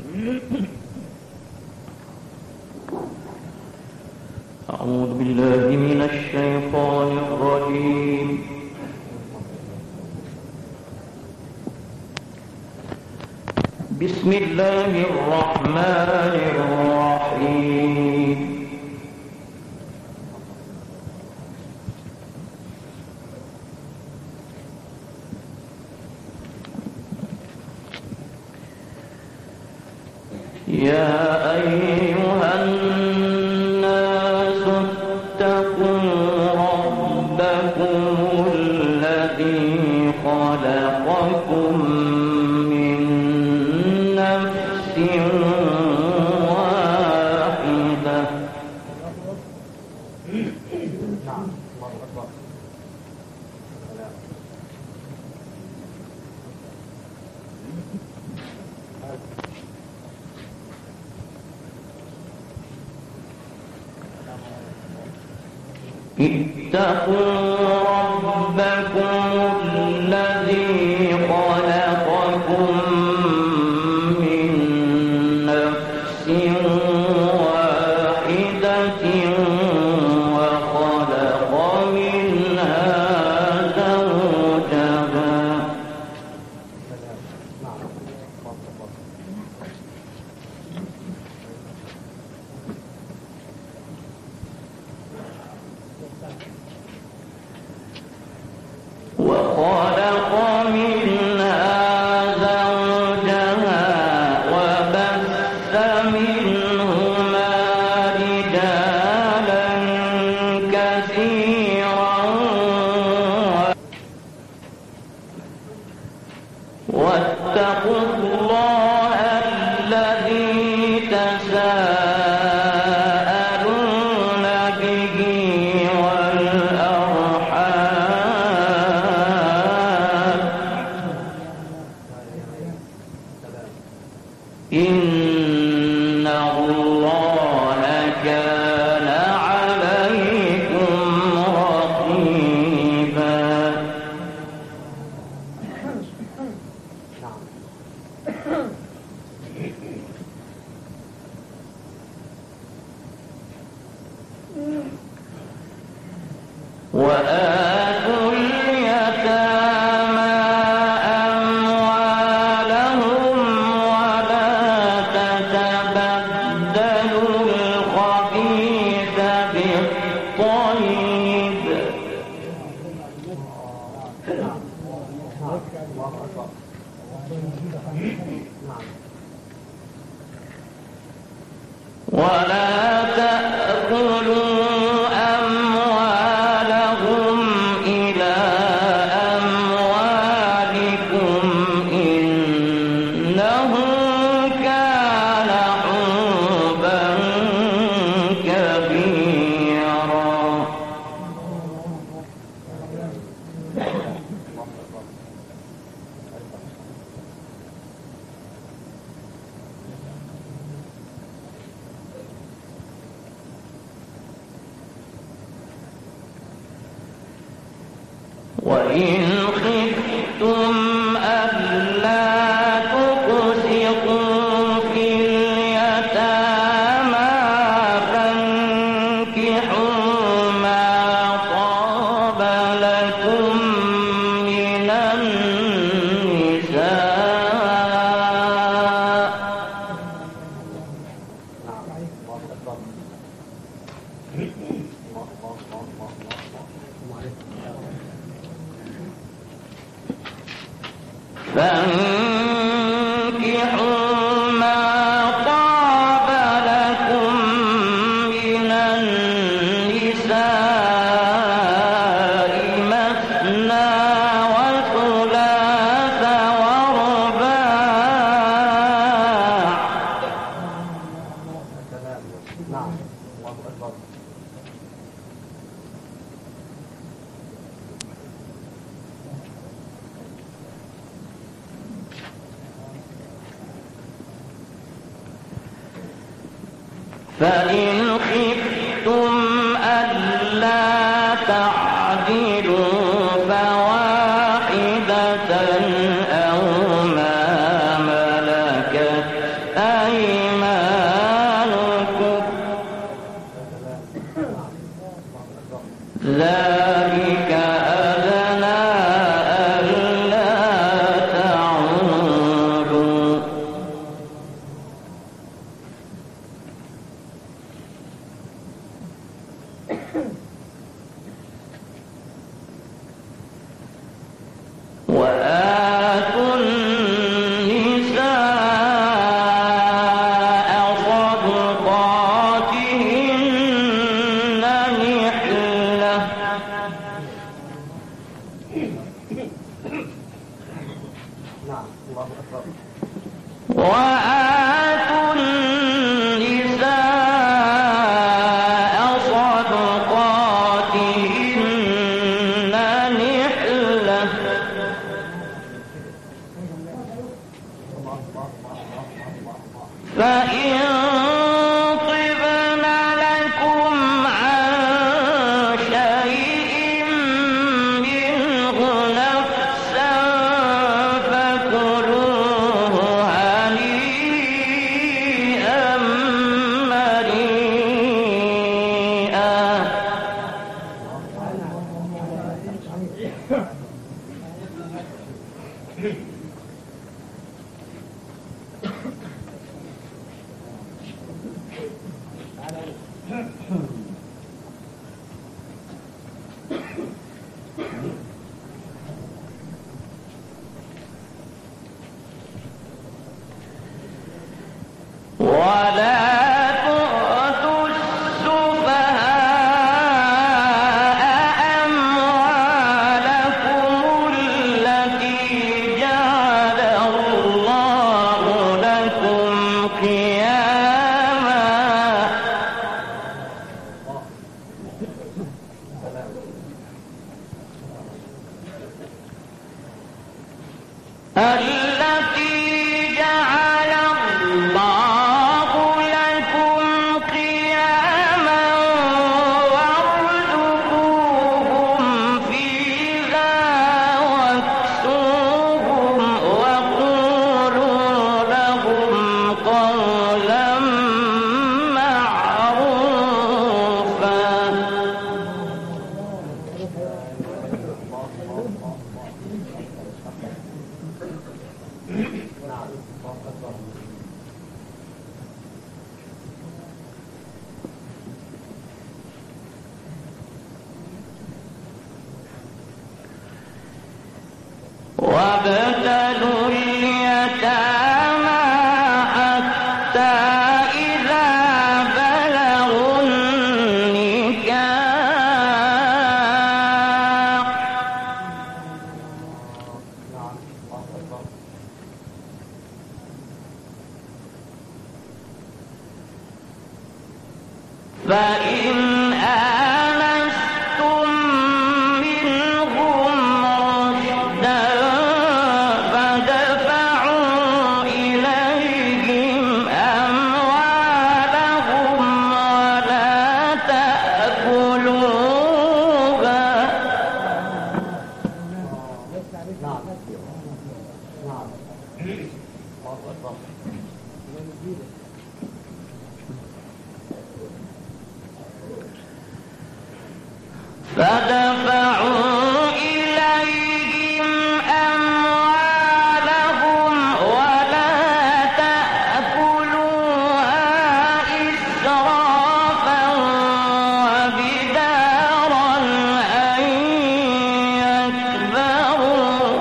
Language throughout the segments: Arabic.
أعوذ بالله من الشيطان الرجيم. بسم الله الرحمن الرحيم. يا أيها الناس اتقوا ربكم الذي خلقكم من نفس واحدة اتقوا ربكم الذي خلقكم من نفس واحدة وخلق منها زوجها وبث منهما رجالا كثيرا واتقوا الله الذي تساءلون به والأرحام إن الله كان عليكم رقيبا. وآتوا اليتامى أموالهم ولا تتبدلوا الخبيث بالطيب ولا تأكلوا أموالهم إلى أموالكم إنه كان حوبا كبيرا. وإن خفتم ألا تقسطوا في اليتامى فانكحوا ما طاب لكم من النساء فانكحوا ما طاب لكم من النساء مثنى وثلاث ورباع فإن خفتم ألا تعدلوا فواحدة أو ما ملكت أيمانكم ذلك أدنى ألا تعودوا وآتوا النساء صدقاتهن نحلة وآتوا النساء صدقاتهن نحلة فإن طبن لكم عن شيء منه نفسا فكلوه هنيئا مريئا ولا تؤتوا السفهاء أموالكم التي جعل الله لكم قياما التي جعل الله لكم قياما وارزقوهم فيها واكسوهم وقولوا لهم قولا معروفا وابتلوا اليتامى حتى إذا بلغوا النكاح فإن آنستم منهم رشدا فدفعوا إليهم أموالهم ولا تأكلوها فدفعوا إليهم أموالهم ولا تأكلوها إسرافا وبدارا أن يكبروا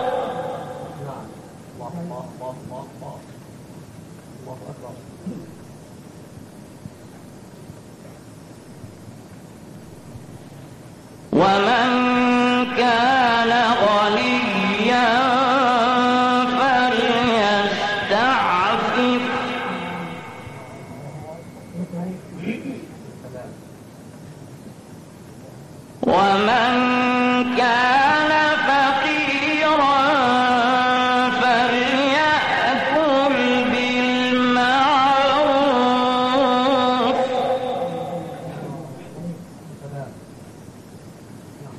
ومن كان غنيا فليستعفف ومن كان فقيرا فليأكل بالمعروف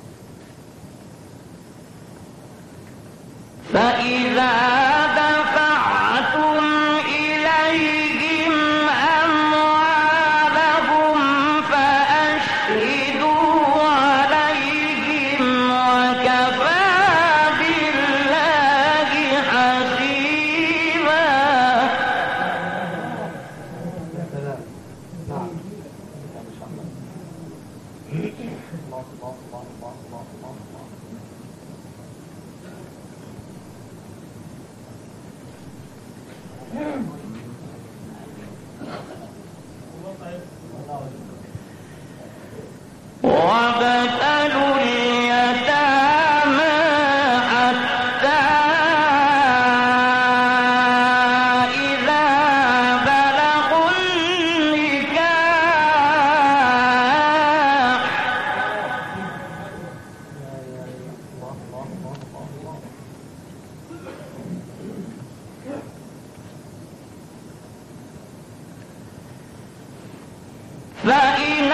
فإن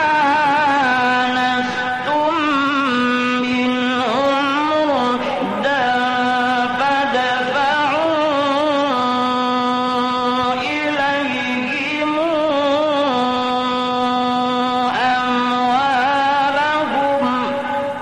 آنستم منهم رشدا فادفعوا إليهم أموالهم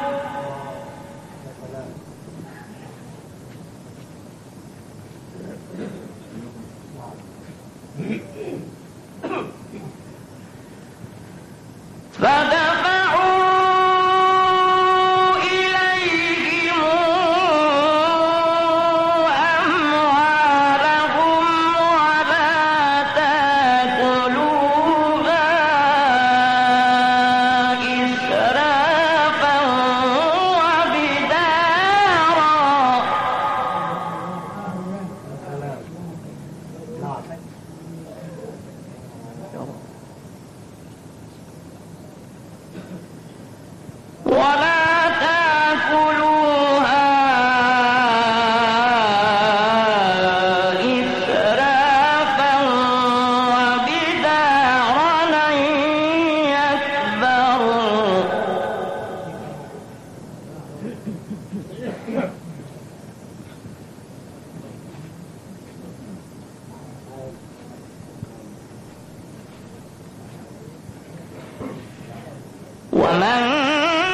ومن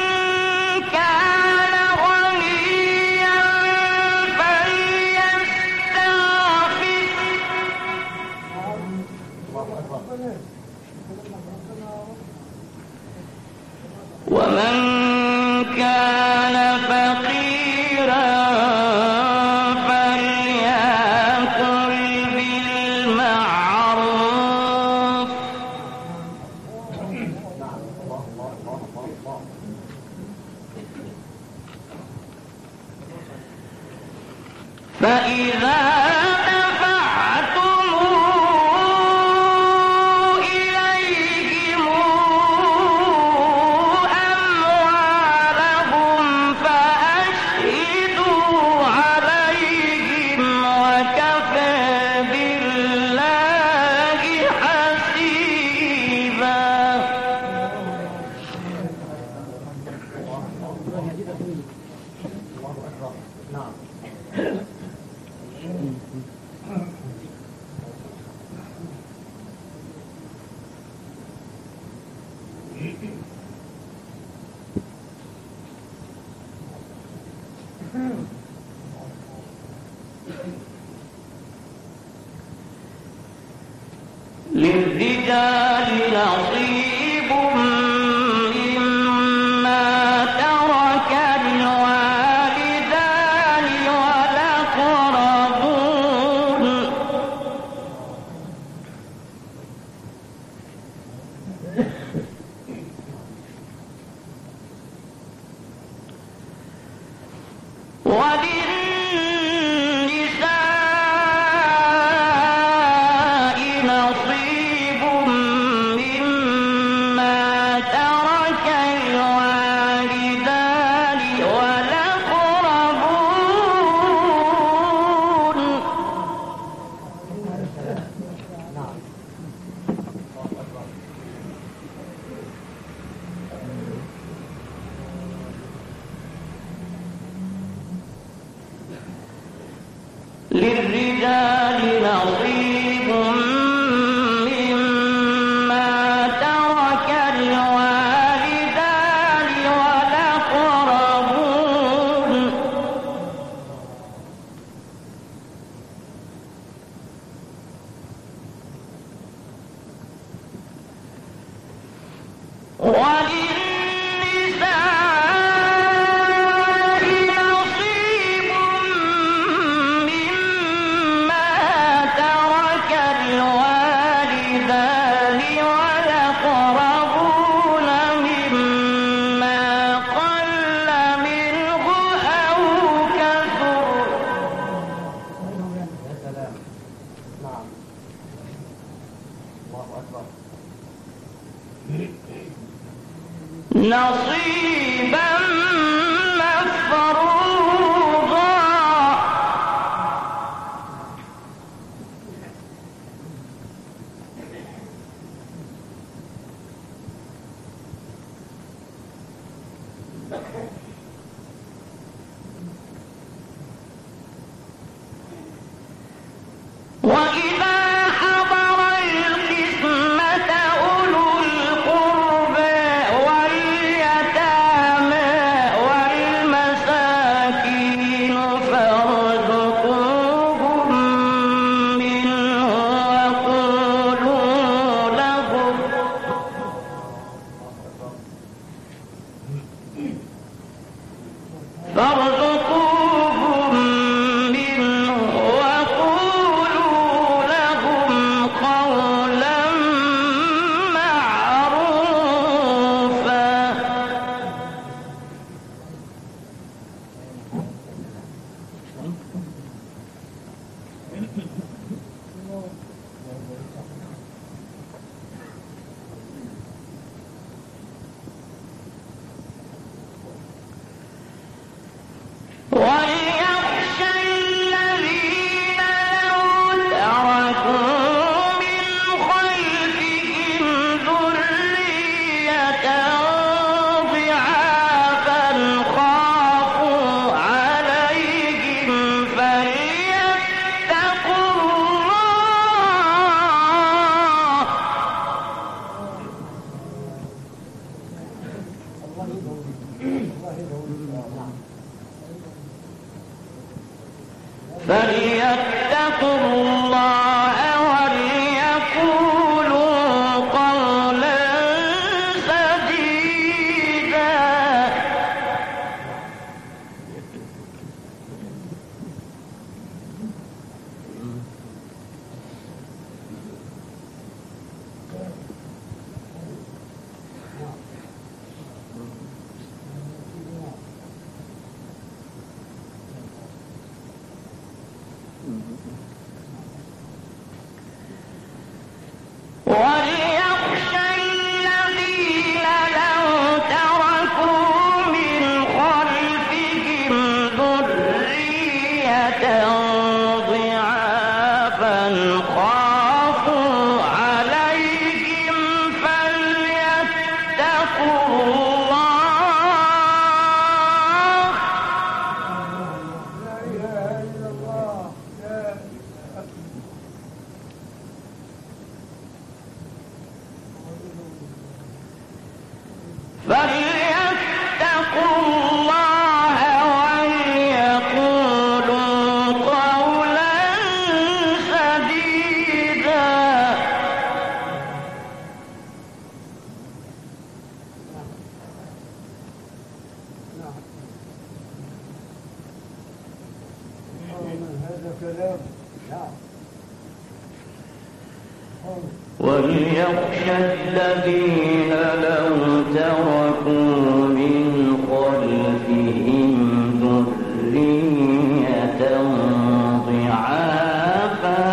كان غنيا فليستعفف ومن كان فقيرا فليأكل بالمعروف فإذا دفعتم إليهم أموالهم فأشهدوا عليهم وكفى بالله حسيبا للرجال نصيب مما ترك الوالدان والأقربون وللنساء نصيب مما ترك الوالدان والأقربون للرجال نصيب مما ترك الوالدان والأقربون وللنساء نصيب مما ترك الوالدان والأقربون مما قل منه أو كثر نصيبا مفروضا فليتقوا الله وليقولوا قولا سديدا. وليخشى الذين لو تركوا من خلفهم ذرية ضعافا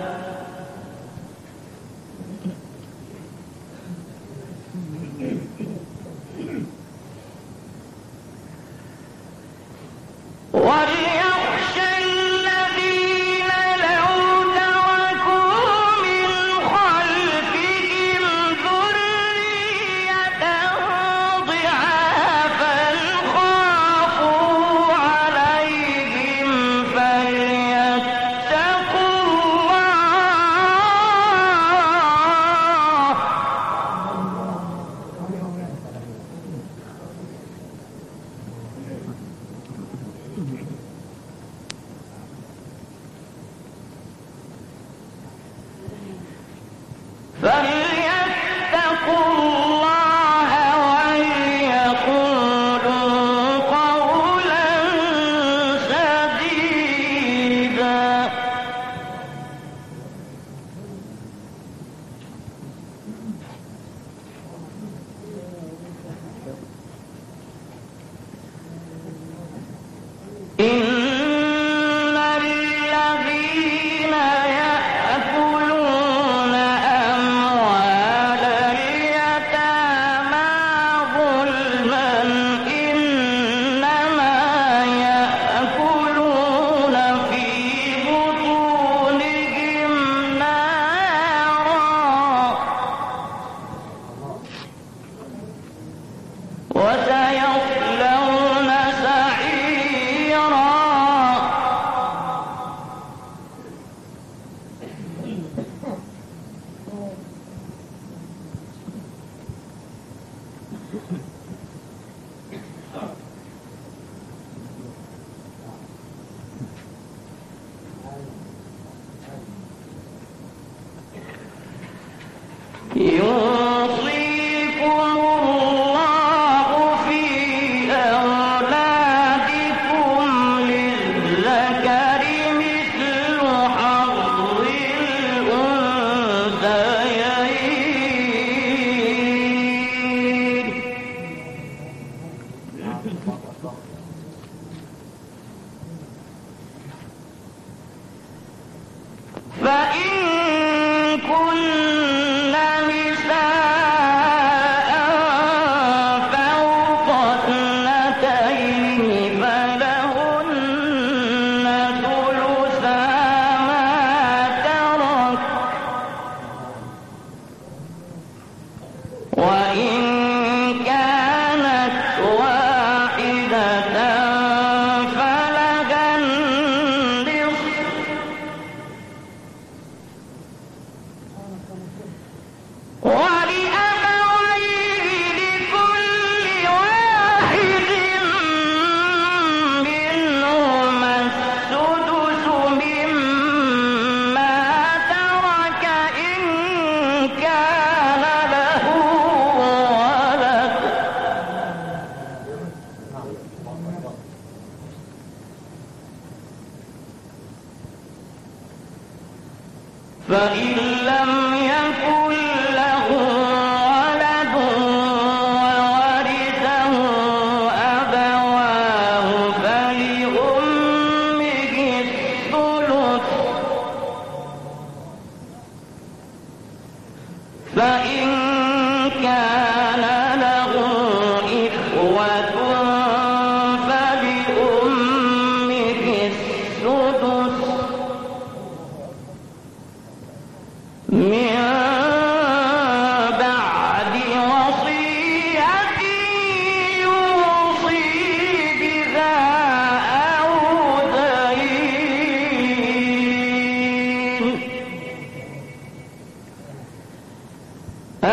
فليتقوا الله وليقولوا قولا سديدا. إن الذين يأكلون أموال اليتامى ظلما إنما يأكلون في بطونهم نارا وسيصلون سعيرا. يوصيكم الله في أولادكم للذكر مثل حظ الأنثيين. فإن كن نساء فوق اثنتين فلهن ثلثا ما ترك وإن كانت واحدة فلها النصف ولأبويه لكل واحد منهما السدس مما ترك إن كان له ولد. فإن لم يكن له ولد وورثه أبواه فلأمه الثلث فإن كان له إخوة فلأمه السدس من بعد وصية يوصي بها أو دين.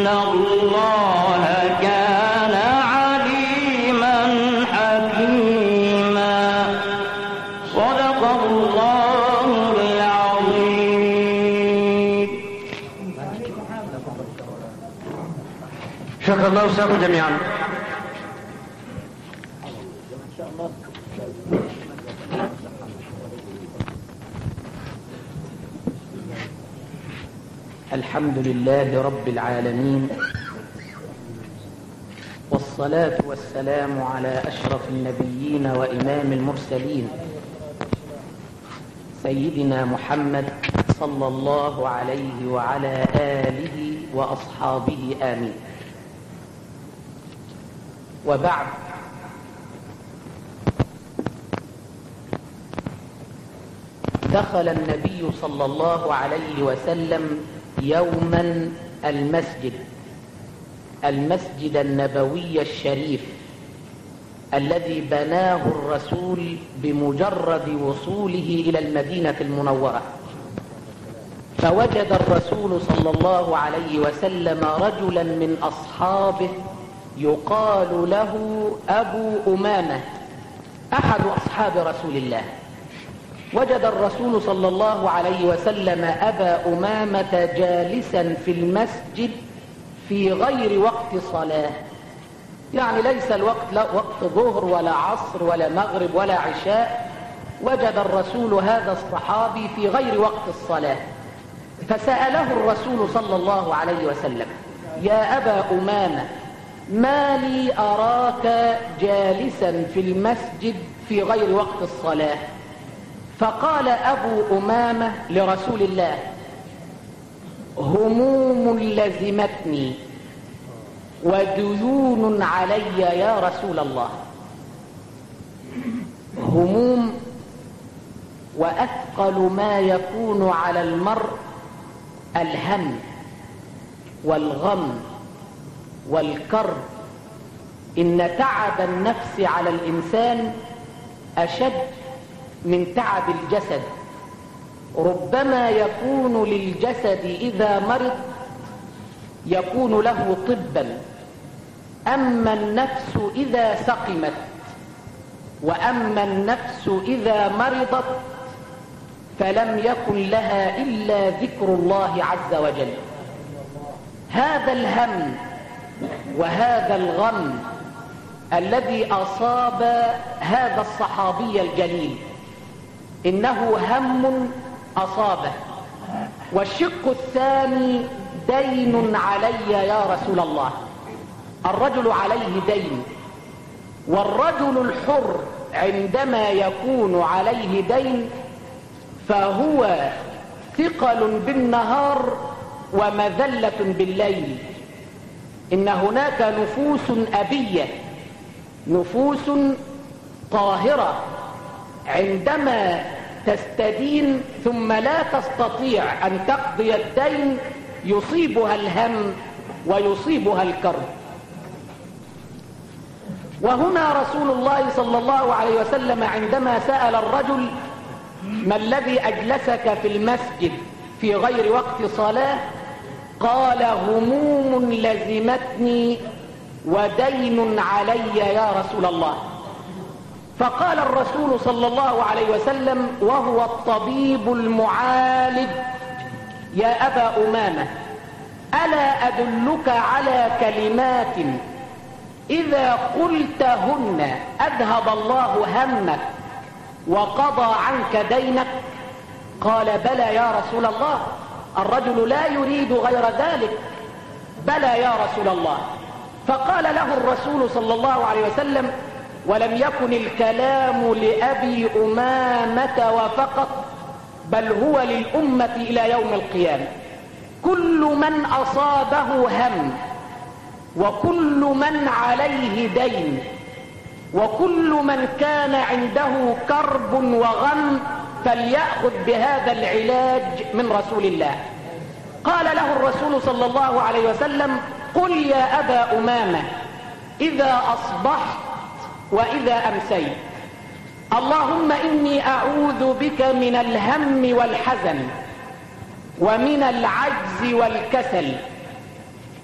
الله كان عليما حكيما. صدق الله العظيم. شكر الله وساكم جميعا. الحمد لله رب العالمين، والصلاة والسلام على أشرف النبيين وإمام المرسلين سيدنا محمد صلى الله عليه وعلى آله وأصحابه آمين. وبعد، دخل النبي صلى الله عليه وسلم يوما المسجد النبوي الشريف الذي بناه الرسول بمجرد وصوله إلى المدينة المنورة، فوجد الرسول صلى الله عليه وسلم رجلا من أصحابه يقال له أبو أمامة، أحد أصحاب رسول الله. وجد الرسول صلى الله عليه وسلم أبا أمامة جالسا في المسجد في غير وقت صلاة، يعني ليس الوقت لا وقت ظهر ولا عصر ولا مغرب ولا عشاء. وجد الرسول هذا الصحابي في غير وقت الصلاة، فسأله الرسول صلى الله عليه وسلم: يا أبا أمامة، ما لي أراك جالسا في المسجد في غير وقت الصلاة؟ فقال أبو أمامة لرسول الله: هموم لزمتني وديون علي يا رسول الله. هموم، وأثقل ما يكون على المرء الهم والغم والكرب. إن تعب النفس على الإنسان أشد من تعب الجسد. ربما يكون للجسد إذا مرض يكون له طبا، أما النفس إذا سقمت، وأما النفس إذا مرضت فلم يكن لها إلا ذكر الله عز وجل. هذا الهم وهذا الغم الذي أصاب هذا الصحابي الجليل إنه هم أصابه، والشق الثاني دين علي يا رسول الله. الرجل عليه دين، والرجل الحر عندما يكون عليه دين فهو ثقل بالنهار ومذلة بالليل. إن هناك نفوس أبية، نفوس طاهرة، عندما تستدين ثم لا تستطيع أن تقضي الدين يصيبها الهم ويصيبها الكرب. وهنا رسول الله صلى الله عليه وسلم عندما سأل الرجل: ما الذي أجلسك في المسجد في غير وقت صلاة؟ قال: هموم لزمتني ودين علي يا رسول الله. فقال الرسول صلى الله عليه وسلم وهو الطبيب المعالج: يا أبا أمامة، ألا أدلك على كلمات إذا قلتهن أذهب الله همك وقضى عنك دينك؟ قال: بلى يا رسول الله. الرجل لا يريد غير ذلك. بلى يا رسول الله. فقال له الرسول صلى الله عليه وسلم: ولم يكن الكلام لأبي أمامة وفقط، بل هو للأمة إلى يوم القيامة. كل من أصابه هم، وكل من عليه دين، وكل من كان عنده كرب وغم فليأخذ بهذا العلاج من رسول الله. قال له الرسول صلى الله عليه وسلم: قل يا أبا أمامة إذا أصبحت وإذا أمسيت اللهم إني أعوذ بك من الهم والحزن ومن العجز والكسل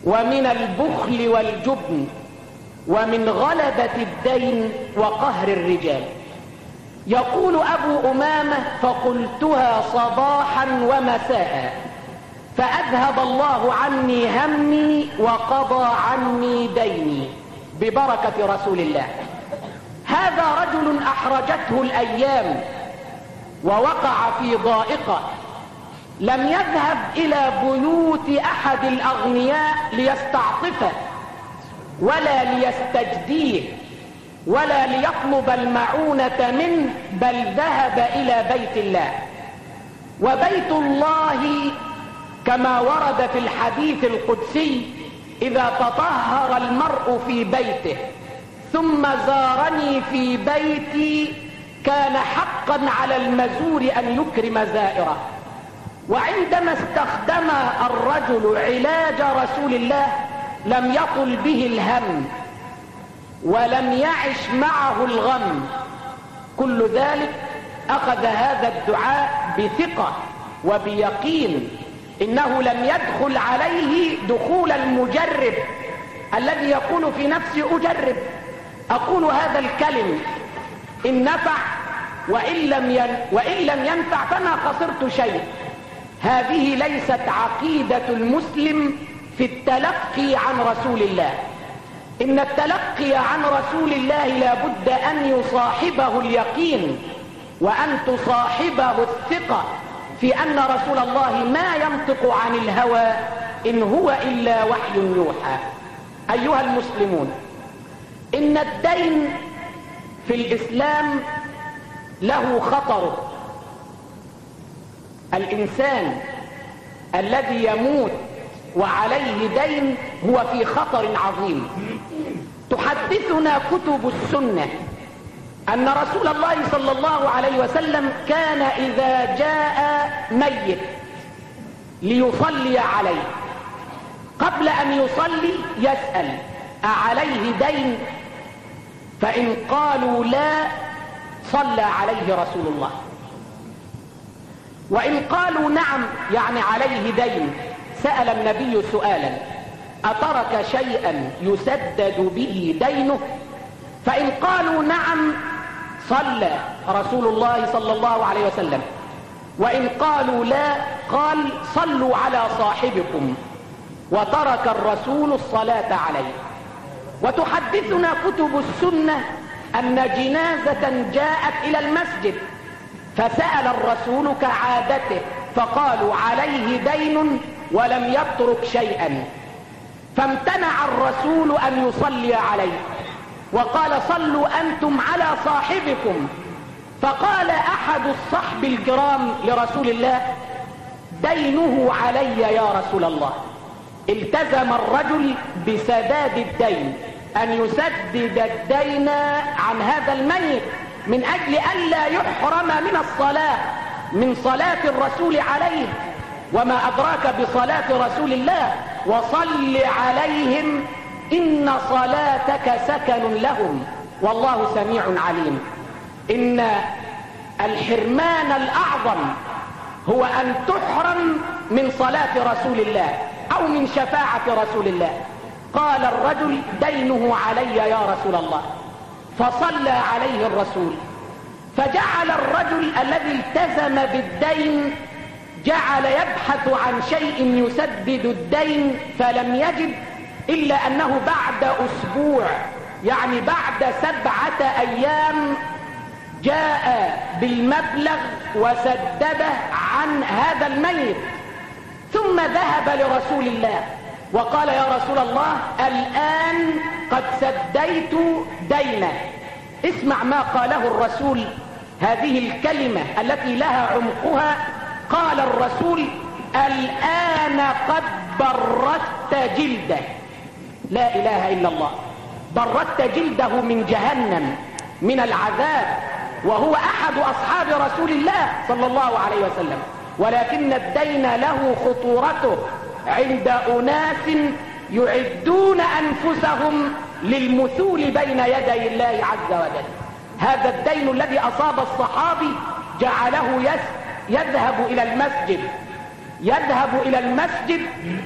ومن البخل والجبن ومن غلبة الدين وقهر الرجال. يقول أبو أمامة: فقلتها صباحا ومساء فأذهب الله عني همي وقضى عني ديني ببركة رسول الله. هذا رجل أحرجته الأيام ووقع في ضائقة، لم يذهب إلى بيوت أحد الأغنياء ليستعطفه ولا ليستجديه ولا ليطلب المعونة منه، بل ذهب إلى بيت الله. وبيت الله كما ورد في الحديث القدسي: إذا تطهر المرء في بيته ثم زارني في بيتي كان حقا على المزور أن يكرم زائره. وعندما استخدم الرجل علاج رسول الله لم يطل به الهم ولم يعش معه الغم، كل ذلك أخذ هذا الدعاء بثقة وبيقين، إنه لم يدخل عليه دخول المجرب الذي يقول في نفسه: أجرب، أقول هذا الكلم، إن نفع وإن لم ينفع فما خسرت شيء. هذه ليست عقيدة المسلم في التلقي عن رسول الله. إن التلقي عن رسول الله لا بد أن يصاحبه اليقين وأن تصاحبه الثقة في أن رسول الله ما ينطق عن الهوى إن هو إلا وحي يوحى. أيها المسلمون، إن الدين في الإسلام له خطر. الإنسان الذي يموت وعليه دين هو في خطر عظيم. تحدثنا كتب السنة أن رسول الله صلى الله عليه وسلم كان إذا جاء ميت ليصلي عليه قبل أن يصلي يسأل: أعليه دين؟ فإن قالوا لا صلى عليه رسول الله، وإن قالوا نعم يعني عليه دين سأل النبي سؤالا: أترك شيئا يسدد به دينه؟ فإن قالوا نعم صلى رسول الله صلى الله عليه وسلم، وإن قالوا لا قال: صلوا على صاحبكم، وترك الرسول الصلاة عليه. وتحدثنا كتب السنة أن جنازة جاءت إلى المسجد فسأل الرسول كعادته فقالوا: عليه دين ولم يترك شيئا، فامتنع الرسول أن يصلي عليه وقال: صلوا أنتم على صاحبكم. فقال أحد الصحب الكرام لرسول الله: دينه علي يا رسول الله. التزم الرجل بسداد الدين، أن يسدد الدين عن هذا الميت من أجل ألا يحرم من الصلاة، من صلاة الرسول عليه. وما أدراك بصلاة رسول الله: وصل عليهم إن صلاتك سكن لهم والله سميع عليم. إن الحرمان الأعظم هو أن تحرم من صلاة رسول الله أو من شفاعة رسول الله. قال الرجل: دينه علي يا رسول الله، فصلى عليه الرسول. فجعل الرجل الذي التزم بالدين جعل يبحث عن شيء يسدد الدين فلم يجد، إلا أنه بعد أسبوع يعني بعد 7 أيام جاء بالمبلغ وسدده عن هذا الميت. ثم ذهب لرسول الله وقال: يا رسول الله، الآن قد سديت دينه. اسمع ما قاله الرسول، هذه الكلمة التي لها عمقها. قال الرسول: الآن قد بردت جلده. لا إله إلا الله. بردت جلده من جهنم من العذاب، وهو أحد أصحاب رسول الله صلى الله عليه وسلم. ولكن الدين له خطورته عند أناس يعدون أنفسهم للمثول بين يدي الله عز وجل. هذا الدين الذي أصاب الصحابي جعله يذهب إلى المسجد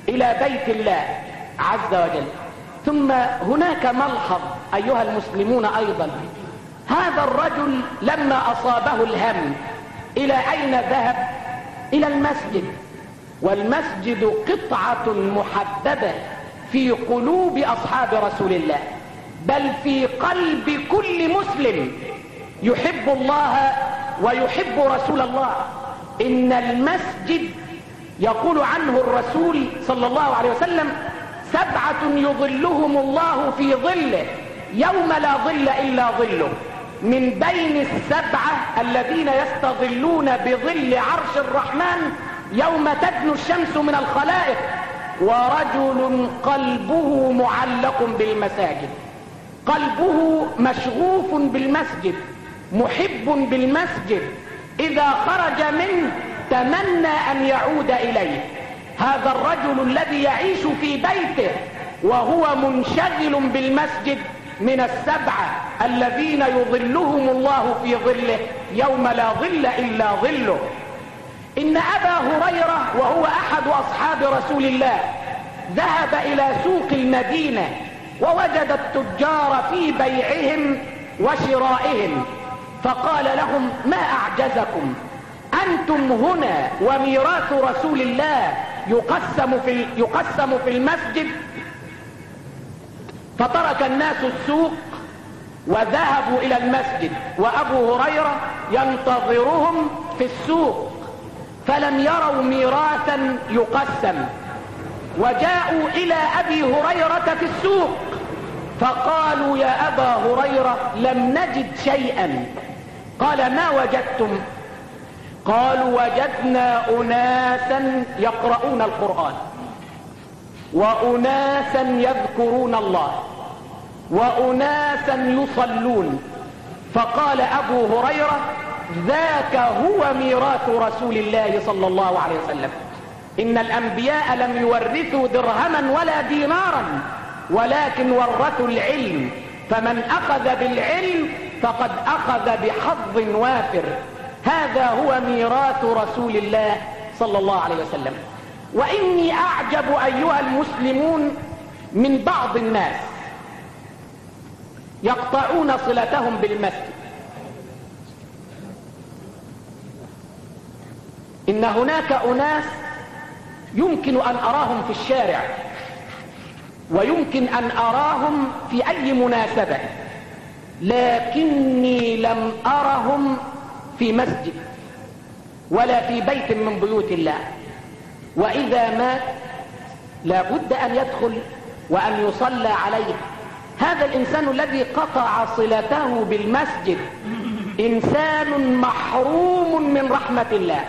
إلى بيت الله عز وجل. ثم هناك ملحظ أيها المسلمون أيضا، هذا الرجل لما أصابه الهم إلى أين ذهب؟ إلى المسجد، والمسجد قطعة محببة في قلوب أصحاب رسول الله، بل في قلب كل مسلم يحب الله ويحب رسول الله. إن المسجد يقول عنه الرسول صلى الله عليه وسلم 7 يظلهم الله في ظله يوم لا ظل إلا ظله، من بين 7 الذين يستظلون بظل عرش الرحمن يوم تدنو الشمس من الخلائق، ورجل قلبه معلق بالمساجد، قلبه مشغوف بالمسجد، محب بالمسجد، إذا خرج منه تمنى أن يعود إليه. هذا الرجل الذي يعيش في بيته وهو منشغل بالمسجد من 7 الذين يظلهم الله في ظله يوم لا ظل إلا ظله. إن أبا هريرة وهو أحد أصحاب رسول الله ذهب إلى سوق المدينة ووجد التجار في بيعهم وشرائهم، فقال لهم: ما أعجزكم؟ أنتم هنا وميراث رسول الله يقسم في المسجد. فترك الناس السوق وذهبوا إلى المسجد، وأبو هريرة ينتظرهم في السوق، فلم يروا ميراثا يقسم، وجاءوا إلى أبي هريرة في السوق فقالوا: يا أبا هريرة لم نجد شيئا. قال: ما وجدتم؟ قالوا: وجدنا أناسا يقرؤون القرآن، وأناسا يذكرون الله، وأناسا يصلون. فقال أبو هريرة: ذاك هو ميراث رسول الله صلى الله عليه وسلم. إن الأنبياء لم يورثوا درهما ولا دينارا، ولكن ورثوا العلم، فمن أخذ بالعلم فقد أخذ بحظ وافر. هذا هو ميراث رسول الله صلى الله عليه وسلم. وإني أعجب أيها المسلمون من بعض الناس يقطعون صلتهم بالمسجد. إن هناك أناس يمكن أن أراهم في الشارع، ويمكن أن أراهم في أي مناسبة، لكني لم أرهم في مسجد ولا في بيت من بيوت الله. وإذا مات لابد أن يدخل وأن يصلى عليه. هذا الإنسان الذي قطع صلته بالمسجد إنسان محروم من رحمة الله،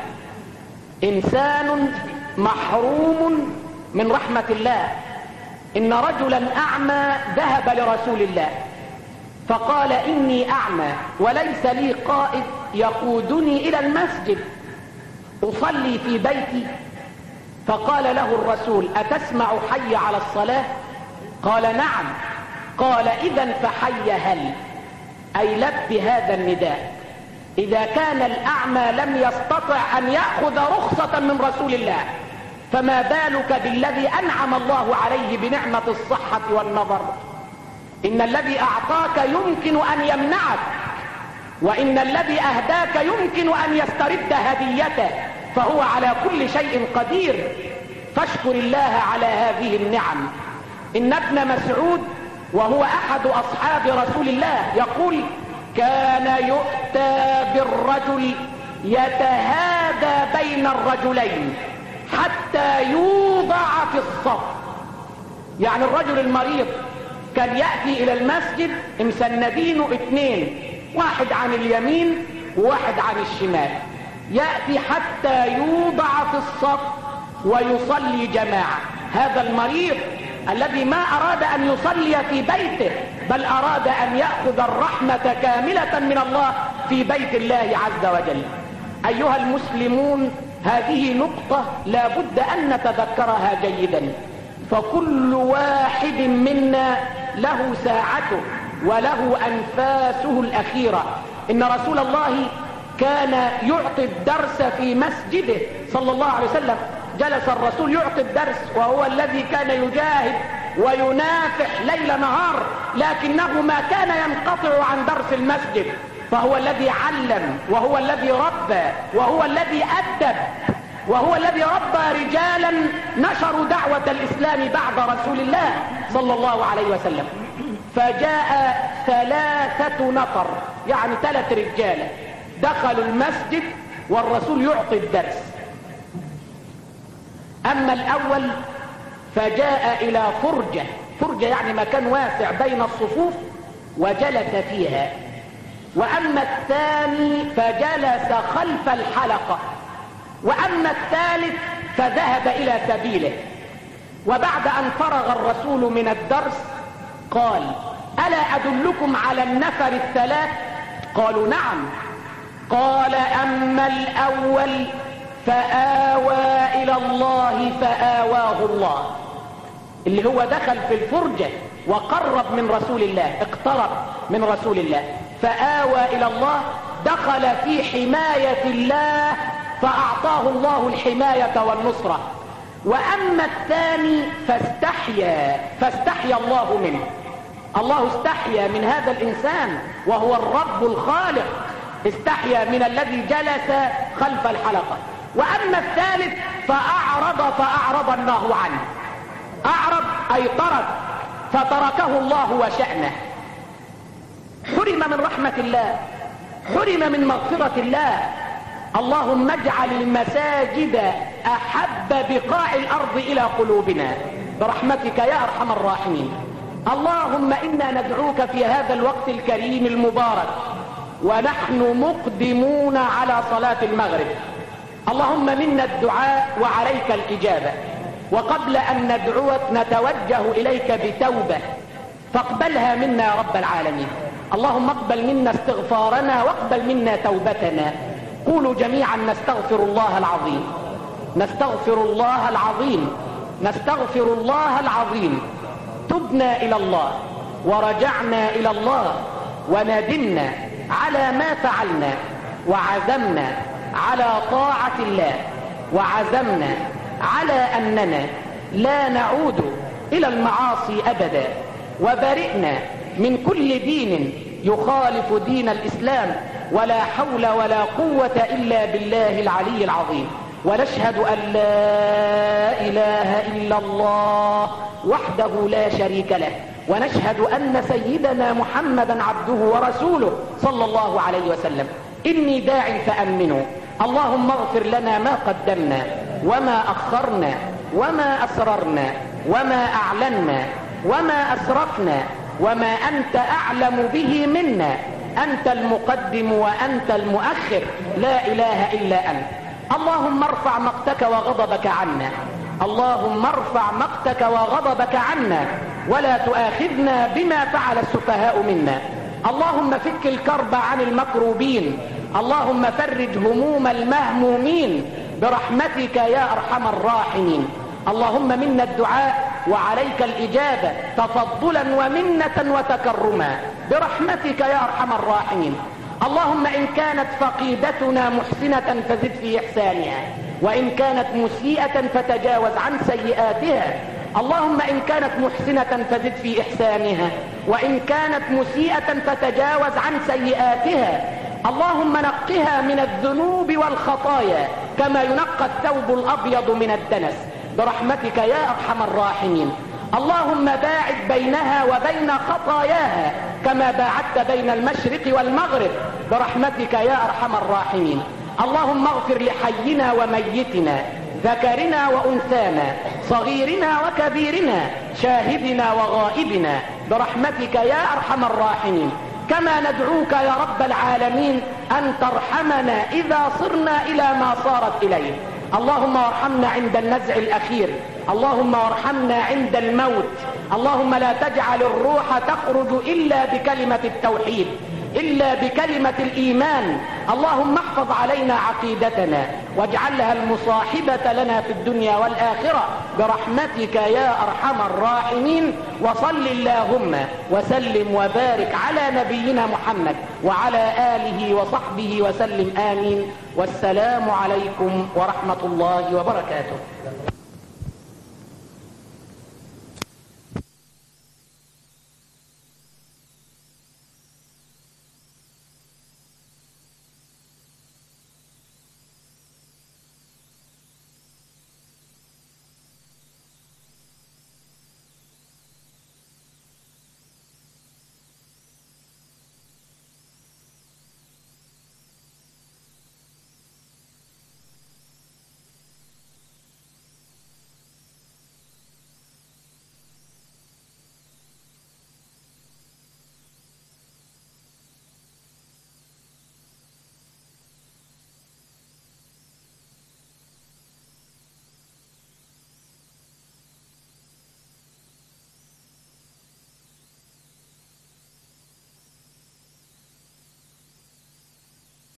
إنسان محروم من رحمة الله. إن رجلا أعمى ذهب لرسول الله فقال: إني أعمى وليس لي قائد يقودني إلى المسجد، أصلي في بيتي. فقال له الرسول: أتسمع حي على الصلاة؟ قال: نعم. قال: إذن فحي هل، أي لب هذا النداء. إذا كان الأعمى لم يستطع أن يأخذ رخصة من رسول الله، فما بالك بالذي أنعم الله عليه بنعمة الصحة والنظر. إن الذي أعطاك يمكن أن يمنعك، وإن الذي أهداك يمكن أن يسترد هديته، فهو على كل شيء قدير. فاشكر الله على هذه النعم. إن ابن مسعود وهو أحد أصحاب رسول الله يقول: كان يؤتى بالرجل يتهادى بين الرجلين حتى يوضع في الصف. يعني الرجل المريض كان يأتي إلى المسجد مسندينه 2، واحد عن اليمين وواحد عن الشمال، يأتي حتى يوضع في الصف ويصلي جماعة. هذا المريض الذي ما أراد أن يصلي في بيته، بل أراد أن يأخذ الرحمة كاملة من الله في بيت الله عز وجل. أيها المسلمون، هذه نقطة لا بد أن نتذكرها جيدا، فكل واحد منا له ساعته وله أنفاسه الأخيرة. إن رسول الله كان يعطي الدرس في مسجده صلى الله عليه وسلم، جلس الرسول يعطي الدرس، وهو الذي كان يجاهد وينافح ليل نهار، لكنه ما كان ينقطع عن درس المسجد، فهو الذي علم، وهو الذي ربى، وهو الذي أدب، وهو الذي ربى رجالا نشروا دعوة الإسلام بعد رسول الله صلى الله عليه وسلم. فجاء 3 نفر، يعني 3 رجالة دخلوا المسجد والرسول يعطي الدرس. أما الأول فجاء إلى فرجة يعني مكان واسع بين الصفوف وجلس فيها. وأما الثاني فجلس خلف الحلقة. وأما الثالث فذهب إلى سبيله. وبعد أن فرغ الرسول من الدرس قال: ألا أدلكم على النفر الثلاث؟ قالوا: نعم. قال: أما الأول فآوى إلى الله فآواه الله، اللي هو دخل في الفرجة وقرب من رسول الله، اقترب من رسول الله، فآوى إلى الله، دخل في حماية الله فأعطاه الله الحماية والنصرة. وأما الثاني فاستحيا الله منه. الله استحيا من هذا الإنسان وهو الرب الخالق، استحيا من الذي جلس خلف الحلقة. وأما الثالث فأعرض الله عنه. أعرض أي طرد، فتركه الله وشأنه. حرم من رحمة الله، حرم من مغفرة الله. اللهم اجعل المساجد أحب بقاع الأرض إلى قلوبنا برحمتك يا أرحم الراحمين. اللهم إنا ندعوك في هذا الوقت الكريم المبارك ونحن مقدمون على صلاة المغرب. اللهم منا الدعاء وعليك الإجابة. وقبل أن ندعوك نتوجه إليك بتوبة، فاقبلها منا يا رب العالمين. اللهم اقبل منا استغفارنا واقبل منا توبتنا. قولوا جميعا: نستغفر الله العظيم، نستغفر الله العظيم، نستغفر الله العظيم. تبنا إلى الله ورجعنا إلى الله وندمنا على ما فعلنا، وعزمنا على طاعة الله، وعزمنا على أننا لا نعود إلى المعاصي أبدا، وبرئنا من كل دين يخالف دين الإسلام، ولا حول ولا قوة إلا بالله العلي العظيم. ونشهد أن لا إله إلا الله وحده لا شريك له، ونشهد أن سيدنا محمدا عبده ورسوله صلى الله عليه وسلم. إني داع فأمنوا. اللهم اغفر لنا ما قدمنا وما أخرنا وما أسررنا وما أعلنا وما أسرفنا وما أنت أعلم به منا. أنت المقدم وأنت المؤخر، لا إله إلا أنت. اللهم ارفع مقتك وغضبك عنا، اللهم ارفع مقتك وغضبك عنا، ولا تؤاخذنا بما فعل السفهاء منا. اللهم فك الكرب عن المكروبين، اللهم فرج هموم المهمومين برحمتك يا أرحم الراحمين. اللهم منا الدعاء وعليك الإجابة تفضلا ومنة وتكرما برحمتك يا أرحم الراحمين. اللهم إن كانت فقيدتنا محسنة فزد في إحسانها، وإن كانت مسيئة فتجاوز عن سيئاتها. اللهم إن كانت محسنة فزد في إحسانها، وإن كانت مسيئة فتجاوز عن سيئاتها. اللهم نقها من الذنوب والخطايا كما ينقى الثوب الأبيض من الدنس برحمتك يا أرحم الراحمين. اللهم باعد بينها وبين خطاياها كما باعدت بين المشرق والمغرب برحمتك يا أرحم الراحمين. اللهم اغفر لحينا وميتنا، ذكرنا وأنثانا، صغيرنا وكبيرنا، شاهدنا وغائبنا برحمتك يا أرحم الراحمين. كما ندعوك يا رب العالمين أن ترحمنا إذا صرنا إلى ما صارت إليه. اللهم ارحمنا عند النزع الأخير، اللهم ارحمنا عند الموت. اللهم لا تجعل الروح تخرج إلا بكلمة التوحيد. إلا بكلمة الإيمان. اللهم احفظ علينا عقيدتنا واجعلها المصاحبة لنا في الدنيا والآخرة برحمتك يا أرحم الراحمين. وصل اللهم وسلم وبارك على نبينا محمد وعلى آله وصحبه وسلم. آمين. والسلام عليكم ورحمة الله وبركاته.